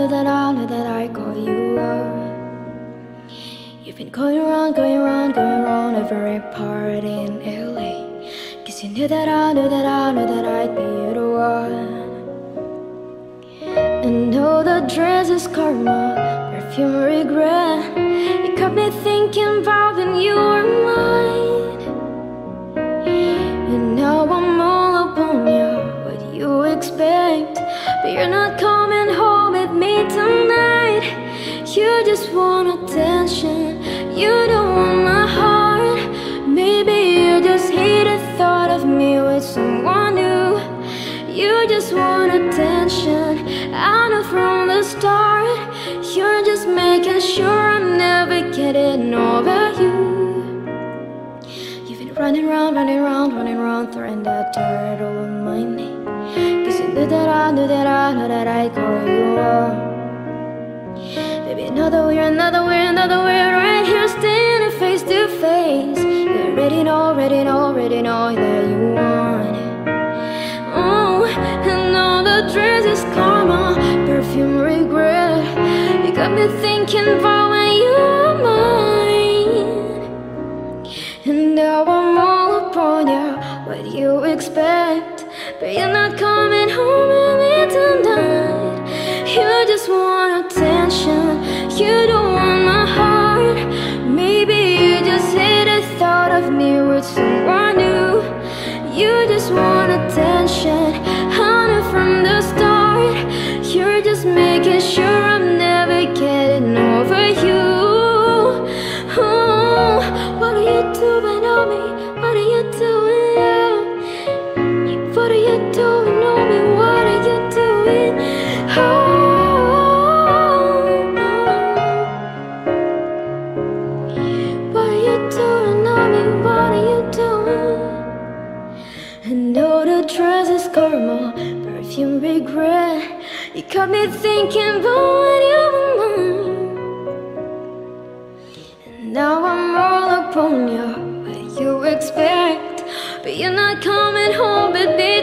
knew that I call you up. You've been going around every party in LA. Cause you knew that I knew that I'd be the one. And all the dress is karma, perfume regret. You got me thinking about when you were mine. And now I'm all upon you, what you expect. But you're not coming home with me tonight. You just want attention, you don't want my heart. Maybe you just hate the thought of me with someone new. You just want attention, I know from the start. You're just making sure I'm never getting over you. You've been running around, throwing that dirt over my name. Cause you knew that I knew that I'd call you up. Baby, another we're right here standing face to face. You already know that you want it. Oh, and all the dress is karma, perfume regret. You got me thinking about when you were mine. And now I'm all upon you, what you expect. But you're not coming home with me tonight. You just want attention, you don't want my heart. Maybe you just hate the thought of me with someone new. You just want attention, I know from the start. You're just making sure I'm never getting over you. Oh, what are you doing on me? What are you doing, yeah? What are you doing on me? What are you doing? Oh, what are you doing on me? What are you doing? I know the dress is karma, perfume regret. You got me thinking about when you were mine. And now I'm all upon you, what you expect. But you're not coming home with me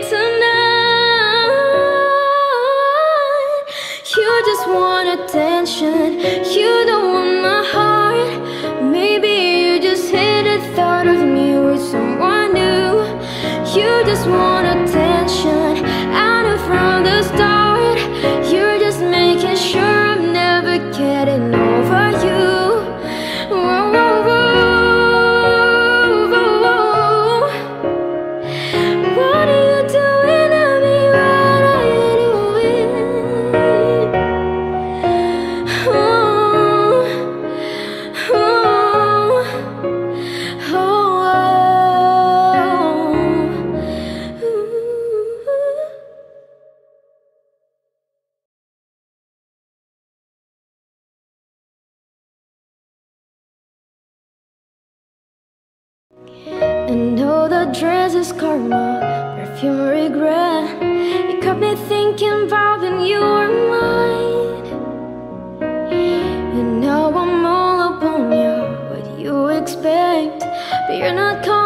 tonight. You just want attention, you don't want my heart. Maybe you just hate the thought of me with someone new. You just want attention, I know from the start. You're just making sure I'm never getting over you. Whoa, whoa, whoa, whoa, whoa. What are you doing to me? What are you doing? Oh, oh, oh, oh. And all the dress is karma, perfume regret. You got me thinking about when you were mine. And now I'm all upon you, what you expect. But you're not coming